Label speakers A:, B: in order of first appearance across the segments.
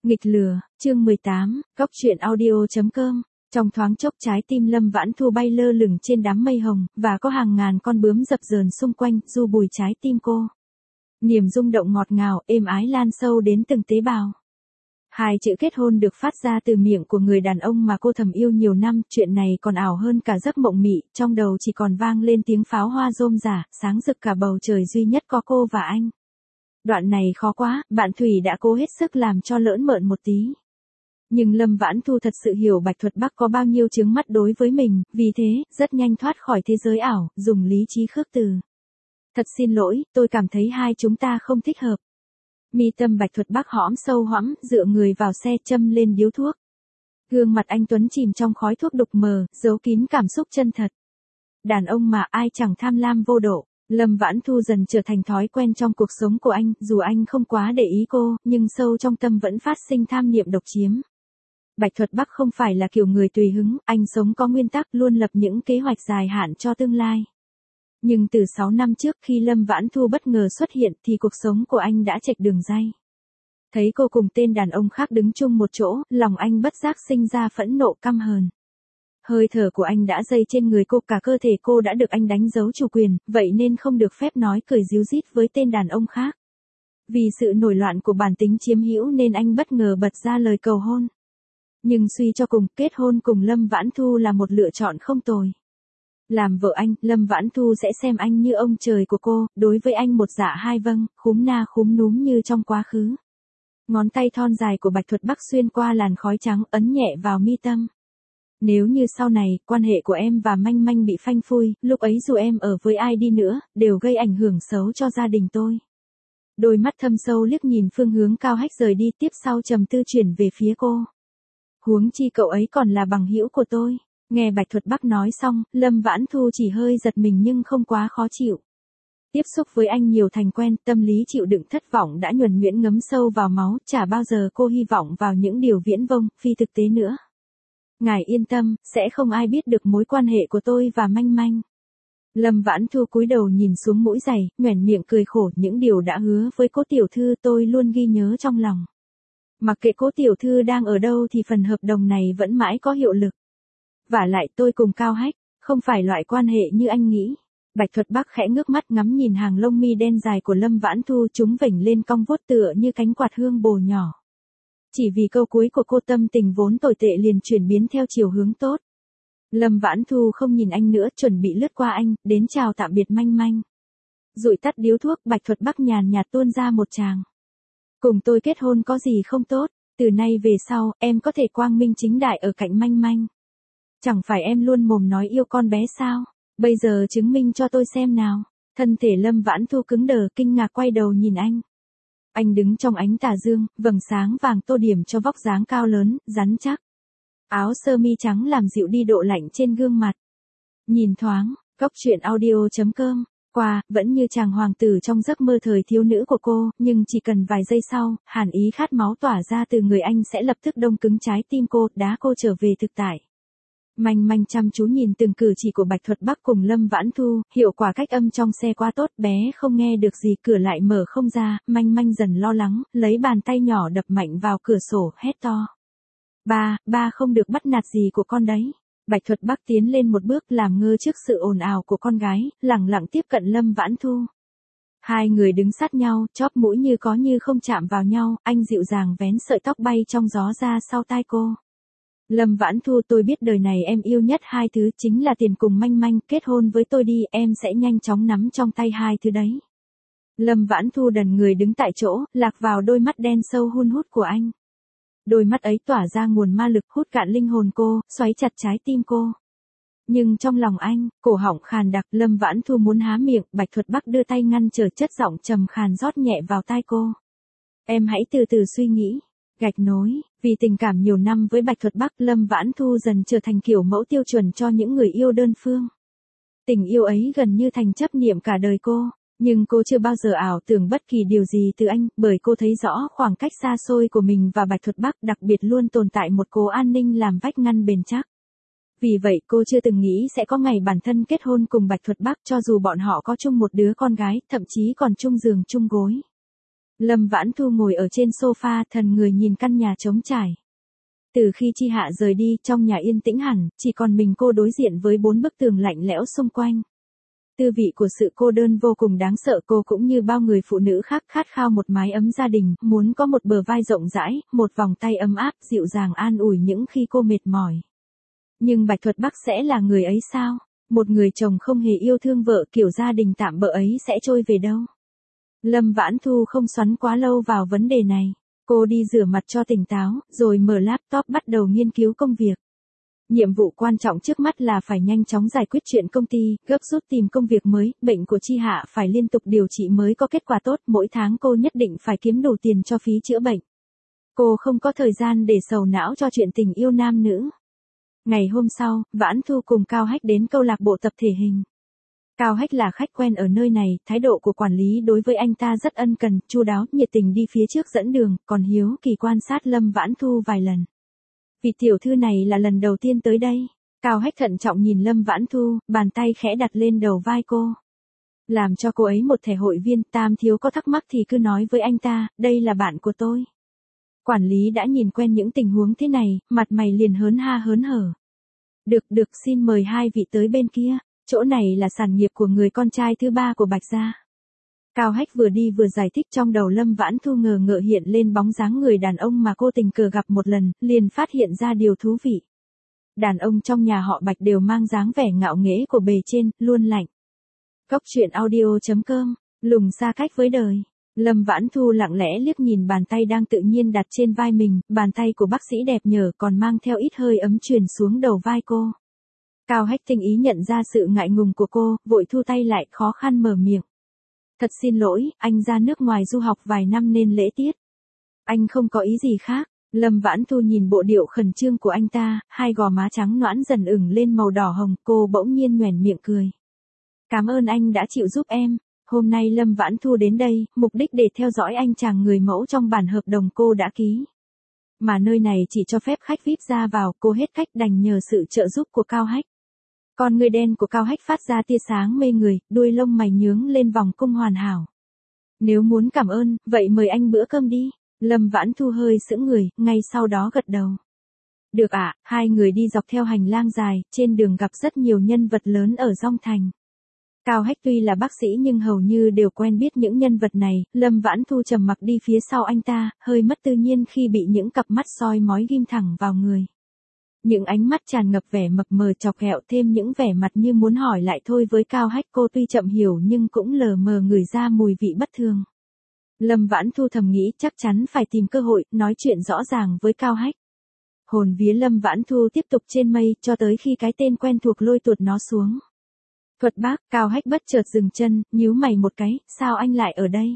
A: Nghịch lừa, chương 18, góc truyện audio.com. Trong thoáng chốc trái tim Lâm Vãn Thu bay lơ lửng trên đám mây hồng, và có hàng ngàn con bướm dập dờn xung quanh, du bùi trái tim cô. Niềm rung động ngọt ngào, êm ái lan sâu đến từng tế bào. Hai chữ kết hôn được phát ra từ miệng của người đàn ông mà cô thầm yêu nhiều năm, chuyện này còn ảo hơn cả giấc mộng mị, trong đầu chỉ còn vang lên tiếng pháo hoa rôm rả, sáng rực cả bầu trời duy nhất có cô và anh. Đoạn này khó quá, bạn Thủy đã cố hết sức làm cho lỡn mợn một tí. Nhưng Lâm Vãn Thu thật sự hiểu Bạch Thuật Bắc có bao nhiêu chướng mắt đối với mình, vì thế, rất nhanh thoát khỏi thế giới ảo, dùng lý trí khước từ. Thật xin lỗi, tôi cảm thấy hai chúng ta không thích hợp. Mi tâm Bạch Thuật Bắc hõm sâu hõm, dựa người vào xe châm lên điếu thuốc. Gương mặt anh Tuấn chìm trong khói thuốc đục mờ, giấu kín cảm xúc chân thật. Đàn ông mà ai chẳng tham lam vô độ. Lâm Vãn Thu dần trở thành thói quen trong cuộc sống của anh, dù anh không quá để ý cô, nhưng sâu trong tâm vẫn phát sinh tham niệm độc chiếm. Bạch Thuật Bắc không phải là kiểu người tùy hứng, anh sống có nguyên tắc, luôn lập những kế hoạch dài hạn cho tương lai. Nhưng từ 6 năm trước khi Lâm Vãn Thu bất ngờ xuất hiện thì cuộc sống của anh đã chệch đường ray. Thấy cô cùng tên đàn ông khác đứng chung một chỗ, lòng anh bất giác sinh ra phẫn nộ căm hờn. Hơi thở của anh đã dây trên người cô, cả cơ thể cô đã được anh đánh dấu chủ quyền, vậy nên không được phép nói cười ríu rít với tên đàn ông khác. Vì sự nổi loạn của bản tính chiếm hữu nên anh bất ngờ bật ra lời cầu hôn. Nhưng suy cho cùng, kết hôn cùng Lâm Vãn Thu là một lựa chọn không tồi. Làm vợ anh, Lâm Vãn Thu sẽ xem anh như ông trời của cô, đối với anh một dạ hai vâng, khúm na khúm núm như trong quá khứ. Ngón tay thon dài của Bạch Thuật Bắc xuyên qua làn khói trắng ấn nhẹ vào mi tâm. Nếu như sau này, quan hệ của em và Manh Manh bị phanh phui, lúc ấy dù em ở với ai đi nữa, đều gây ảnh hưởng xấu cho gia đình tôi. Đôi mắt thâm sâu liếc nhìn phương hướng Cao Hách rời đi, tiếp sau trầm tư chuyển về phía cô. Huống chi cậu ấy còn là bằng hữu của tôi. Nghe Bạch Thuật Bắc nói xong, Lâm Vãn Thu chỉ hơi giật mình nhưng không quá khó chịu. Tiếp xúc với anh nhiều thành quen, tâm lý chịu đựng thất vọng đã nhuần nhuyễn ngấm sâu vào máu, chả bao giờ cô hy vọng vào những điều viễn vông, phi thực tế nữa. Ngài yên tâm, sẽ không ai biết được mối quan hệ của tôi và Manh Manh. Lâm Vãn Thu cúi đầu nhìn xuống mũi giày, nhoẻn miệng cười khổ, những điều đã hứa với cố tiểu thư tôi luôn ghi nhớ trong lòng. Mặc kệ cố tiểu thư đang ở đâu thì phần hợp đồng này vẫn mãi có hiệu lực. Vả lại tôi cùng Cao Hách, không phải loại quan hệ như anh nghĩ. Bạch Thuật Bắc khẽ ngước mắt ngắm nhìn hàng lông mi đen dài của Lâm Vãn Thu, chúng vểnh lên cong vuốt tựa như cánh quạt hương bồ nhỏ. Chỉ vì câu cuối của cô, tâm tình vốn tồi tệ liền chuyển biến theo chiều hướng tốt. Lâm Vãn Thu không nhìn anh nữa, chuẩn bị lướt qua anh, đến chào tạm biệt Manh Manh. Dụi tắt điếu thuốc, Bạch Thuật Bắc nhàn nhạt tuôn ra một tràng. Cùng tôi kết hôn có gì không tốt, từ nay về sau, em có thể quang minh chính đại ở cạnh Manh Manh. Chẳng phải em luôn mồm nói yêu con bé sao, bây giờ chứng minh cho tôi xem nào. Thân thể Lâm Vãn Thu cứng đờ, kinh ngạc quay đầu nhìn anh. Anh đứng trong ánh tà dương, vầng sáng vàng tô điểm cho vóc dáng cao lớn, rắn chắc. Áo sơ mi trắng làm dịu đi độ lạnh trên gương mặt. Nhìn thoáng, góc truyện audio.com, qua, vẫn như chàng hoàng tử trong giấc mơ thời thiếu nữ của cô, nhưng chỉ cần vài giây sau, hàn ý khát máu tỏa ra từ người anh sẽ lập tức đông cứng trái tim cô, đá cô trở về thực tại. Manh Manh chăm chú nhìn từng cử chỉ của Bạch Thuật Bắc cùng Lâm Vãn Thu, hiệu quả cách âm trong xe quá tốt, bé không nghe được gì, cửa lại mở không ra, Manh Manh dần lo lắng, lấy bàn tay nhỏ đập mạnh vào cửa sổ, hét to. Ba không được bắt nạt gì của con đấy. Bạch Thuật Bắc tiến lên một bước, làm ngơ trước sự ồn ào của con gái, lẳng lặng tiếp cận Lâm Vãn Thu. Hai người đứng sát nhau, chóp mũi như có như không chạm vào nhau, anh dịu dàng vén sợi tóc bay trong gió ra sau tai cô. Lâm Vãn Thu, tôi biết đời này em yêu nhất hai thứ, chính là tiền cùng Manh Manh, kết hôn với tôi đi, em sẽ nhanh chóng nắm trong tay hai thứ đấy. Lâm Vãn Thu đần người đứng tại chỗ, lạc vào đôi mắt đen sâu hun hút của anh. Đôi mắt ấy tỏa ra nguồn ma lực hút cạn linh hồn cô, xoáy chặt trái tim cô. Nhưng trong lòng anh, cổ họng khàn đặc, Lâm Vãn Thu muốn há miệng, Bạch Thuật Bắc đưa tay ngăn trở, chất giọng trầm khàn rót nhẹ vào tai cô. Em hãy từ từ suy nghĩ. Gạch nối, vì tình cảm nhiều năm với Bạch Thuật Bắc, Lâm Vãn Thu dần trở thành kiểu mẫu tiêu chuẩn cho những người yêu đơn phương. Tình yêu ấy gần như thành chấp niệm cả đời cô, nhưng cô chưa bao giờ ảo tưởng bất kỳ điều gì từ anh, bởi cô thấy rõ khoảng cách xa xôi của mình và Bạch Thuật Bắc, đặc biệt luôn tồn tại một cố an ninh làm vách ngăn bền chắc. Vì vậy cô chưa từng nghĩ sẽ có ngày bản thân kết hôn cùng Bạch Thuật Bắc, cho dù bọn họ có chung một đứa con gái, thậm chí còn chung giường chung gối. Lâm Vãn Thu ngồi ở trên sofa thần người nhìn căn nhà trống trải. Từ khi Chi Hạ rời đi, trong nhà yên tĩnh hẳn, chỉ còn mình cô đối diện với 4 bức tường lạnh lẽo xung quanh. Tư vị của sự cô đơn vô cùng đáng sợ, cô cũng như bao người phụ nữ khác khát khao một mái ấm gia đình, muốn có một bờ vai rộng rãi, một vòng tay ấm áp, dịu dàng an ủi những khi cô mệt mỏi. Nhưng Bạch Thuật Bắc sẽ là người ấy sao? Một người chồng không hề yêu thương vợ, kiểu gia đình tạm bợ ấy sẽ trôi về đâu? Lâm Vãn Thu không xoắn quá lâu vào vấn đề này. Cô đi rửa mặt cho tỉnh táo, rồi mở laptop bắt đầu nghiên cứu công việc. Nhiệm vụ quan trọng trước mắt là phải nhanh chóng giải quyết chuyện công ty, gấp rút tìm công việc mới, bệnh của Chi Hạ phải liên tục điều trị mới có kết quả tốt, mỗi tháng cô nhất định phải kiếm đủ tiền cho phí chữa bệnh. Cô không có thời gian để sầu não cho chuyện tình yêu nam nữ. Ngày hôm sau, Vãn Thu cùng Cao Hách đến câu lạc bộ tập thể hình. Cao Hách là khách quen ở nơi này, thái độ của quản lý đối với anh ta rất ân cần, chu đáo, nhiệt tình đi phía trước dẫn đường, còn hiếu kỳ quan sát Lâm Vãn Thu vài lần. Vị tiểu thư này là lần đầu tiên tới đây. Cao Hách thận trọng nhìn Lâm Vãn Thu, bàn tay khẽ đặt lên đầu vai cô. Làm cho cô ấy một thẻ hội viên, Tam thiếu có thắc mắc thì cứ nói với anh ta, đây là bạn của tôi. Quản lý đã nhìn quen những tình huống thế này, mặt mày liền hớn ha hớn hở. Được, xin mời hai vị tới bên kia, chỗ này là sản nghiệp của người con trai thứ ba của Bạch gia. Cao Hách vừa đi vừa giải thích, trong đầu Lâm Vãn Thu ngờ ngợ hiện lên bóng dáng người đàn ông mà cô tình cờ gặp một lần, liền phát hiện ra điều thú vị. Đàn ông trong nhà họ Bạch đều mang dáng vẻ ngạo nghễ của bề trên, luôn lạnh. Cốc truyện audio.com, lùng xa cách với đời. Lâm Vãn Thu lặng lẽ liếc nhìn bàn tay đang tự nhiên đặt trên vai mình, bàn tay của bác sĩ đẹp nhờ còn mang theo ít hơi ấm truyền xuống đầu vai cô. Cao Hách tinh ý nhận ra sự ngại ngùng của cô, vội thu tay lại, khó khăn mở miệng. Thật xin lỗi, anh ra nước ngoài du học vài năm nên lễ tiết. Anh không có ý gì khác. Lâm Vãn Thu nhìn bộ điệu khẩn trương của anh ta, hai gò má trắng nõn dần ửng lên màu đỏ hồng, cô bỗng nhiên nhoẻn miệng cười. Cảm ơn anh đã chịu giúp em. Hôm nay Lâm Vãn Thu đến đây, mục đích để theo dõi anh chàng người mẫu trong bản hợp đồng cô đã ký. Mà nơi này chỉ cho phép khách VIP ra vào, cô hết cách đành nhờ sự trợ giúp của Cao Hách. Con người đen của Cao Hách phát ra tia sáng mê người, đuôi lông mày nhướng lên vòng cung hoàn hảo. Nếu muốn cảm ơn, vậy mời anh bữa cơm đi. Lâm Vãn Thu hơi sững người, ngay sau đó gật đầu. Được ạ, hai người đi dọc theo hành lang dài, trên đường gặp rất nhiều nhân vật lớn ở Dong Thành. Cao Hách tuy là bác sĩ nhưng hầu như đều quen biết những nhân vật này, Lâm Vãn Thu trầm mặc đi phía sau anh ta, hơi mất tự nhiên khi bị những cặp mắt soi mói ghim thẳng vào người. Những ánh mắt tràn ngập vẻ mập mờ chọc ghẹo, thêm những vẻ mặt như muốn hỏi lại thôi với Cao Hách, cô tuy chậm hiểu nhưng cũng lờ mờ ngửi ra mùi vị bất thường. Lâm Vãn Thu thầm nghĩ chắc chắn phải tìm cơ hội, nói chuyện rõ ràng với Cao Hách. Hồn vía Lâm Vãn Thu tiếp tục trên mây, cho tới khi cái tên quen thuộc lôi tuột nó xuống. Thuật Bác, Cao Hách bất chợt dừng chân, nhíu mày một cái, sao anh lại ở đây?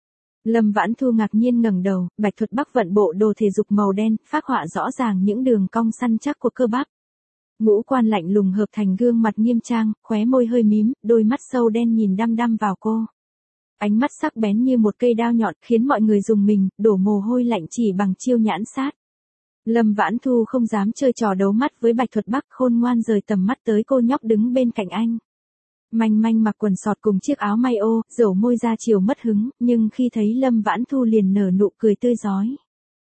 A: Lâm Vãn Thu ngạc nhiên ngẩng đầu, Bạch Thuật Bắc vận bộ đồ thể dục màu đen, phác họa rõ ràng những đường cong săn chắc của cơ bắp. Ngũ quan lạnh lùng hợp thành gương mặt nghiêm trang, khóe môi hơi mím, đôi mắt sâu đen nhìn đăm đăm vào cô. Ánh mắt sắc bén như một cây đao nhọn, khiến mọi người rùng mình, đổ mồ hôi lạnh chỉ bằng chiêu nhãn sát. Lâm Vãn Thu không dám chơi trò đấu mắt với Bạch Thuật Bắc, khôn ngoan rời tầm mắt tới cô nhóc đứng bên cạnh anh. Manh manh mặc quần sọt cùng chiếc áo may ô, dầu môi ra chiều mất hứng, nhưng khi thấy Lâm Vãn Thu liền nở nụ cười tươi rói.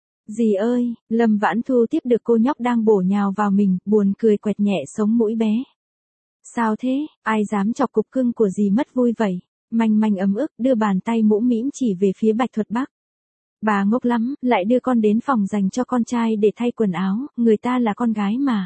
A: Dì ơi, Lâm Vãn Thu tiếp được cô nhóc đang bổ nhào vào mình, buồn cười quẹt nhẹ sống mũi bé. Sao thế, ai dám chọc cục cưng của dì mất vui vậy? Manh manh ấm ức đưa bàn tay mũm mĩm chỉ về phía Bạch Thuật Bắc. Bà ngốc lắm, lại đưa con đến phòng dành cho con trai để thay quần áo, người ta là con gái mà.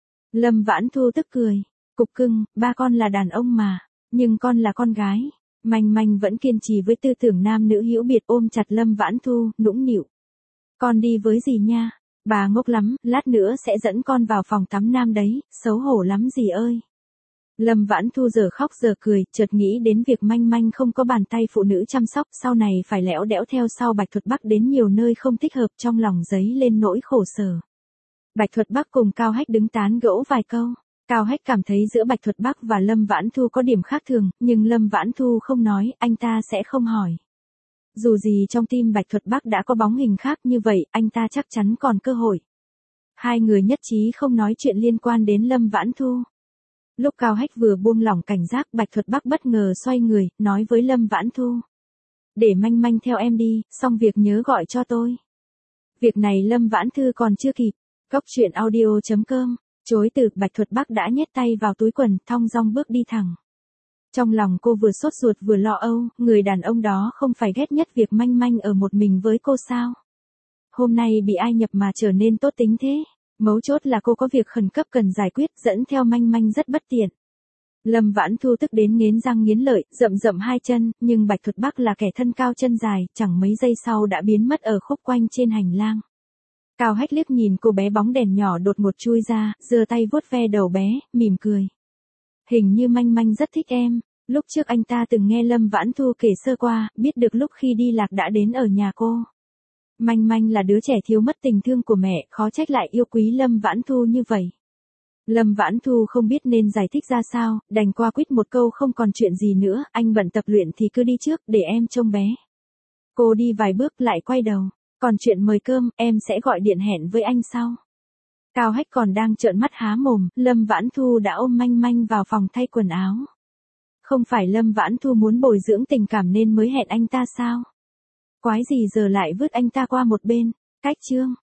A: Lâm Vãn Thu tức cười. Cục cưng, ba con là đàn ông mà, nhưng con là con gái. Manh manh vẫn kiên trì với tư tưởng nam nữ hữu biệt, ôm chặt Lâm Vãn Thu, nũng nịu. Con đi với dì nha, bà ngốc lắm, lát nữa sẽ dẫn con vào phòng tắm nam đấy, xấu hổ lắm dì ơi. Lâm Vãn Thu giờ khóc giờ cười, chợt nghĩ đến việc manh manh không có bàn tay phụ nữ chăm sóc, sau này phải lẽo đẽo theo sau Bạch Thuật Bắc đến nhiều nơi không thích hợp, trong lòng dấy lên nỗi khổ sở. Bạch Thuật Bắc cùng Cao Hách đứng tán gẫu vài câu. Cao Hách cảm thấy giữa Bạch Thuật Bắc và Lâm Vãn Thu có điểm khác thường, nhưng Lâm Vãn Thu không nói, anh ta sẽ không hỏi. Dù gì trong tim Bạch Thuật Bắc đã có bóng hình khác như vậy, anh ta chắc chắn còn cơ hội. Hai người nhất trí không nói chuyện liên quan đến Lâm Vãn Thu. Lúc Cao Hách vừa buông lỏng cảnh giác, Bạch Thuật Bắc bất ngờ xoay người, nói với Lâm Vãn Thu. để Manh Manh theo em đi, xong việc nhớ gọi cho tôi. Việc này Lâm Vãn Thư còn chưa kịp. Cốc truyện audio.com, chối từ, Bạch Thuật Bắc đã nhét tay vào túi quần, thong dong bước đi thẳng. Trong lòng cô vừa sốt ruột vừa lo âu, người đàn ông đó không phải ghét nhất việc Manh Manh ở một mình với cô sao? Hôm nay bị ai nhập mà trở nên tốt tính thế? Mấu chốt là cô có việc khẩn cấp cần giải quyết, dẫn theo Manh Manh rất bất tiện. Lâm Vãn Thu tức đến nghiến răng nghiến lợi, rậm hai chân, nhưng Bạch Thuật Bắc là kẻ thân cao chân dài, chẳng mấy giây sau đã biến mất ở khúc quanh trên hành lang. Cao Hách liếc nhìn cô bé bóng đèn nhỏ đột ngột chui ra, giơ tay vuốt ve đầu bé, mỉm cười. Hình như Manh Manh rất thích em. Lúc trước anh ta từng nghe Lâm Vãn Thu kể sơ qua, biết được lúc khi đi lạc đã đến ở nhà cô. Manh Manh là đứa trẻ thiếu mất tình thương của mẹ, khó trách lại yêu quý Lâm Vãn Thu như vậy. Lâm Vãn Thu không biết nên giải thích ra sao, đành qua quýt một câu không còn chuyện gì nữa, anh bận tập luyện thì cứ đi trước, để em trông bé. Cô đi vài bước lại quay đầu, còn chuyện mời cơm, em sẽ gọi điện hẹn với anh sau. Cao Hách còn đang trợn mắt há mồm, Lâm Vãn Thu đã ôm Manh Manh vào phòng thay quần áo. Không phải Lâm Vãn Thu muốn bồi dưỡng tình cảm nên mới hẹn anh ta sao? Quái gì giờ lại vứt anh ta qua một bên, cách chương.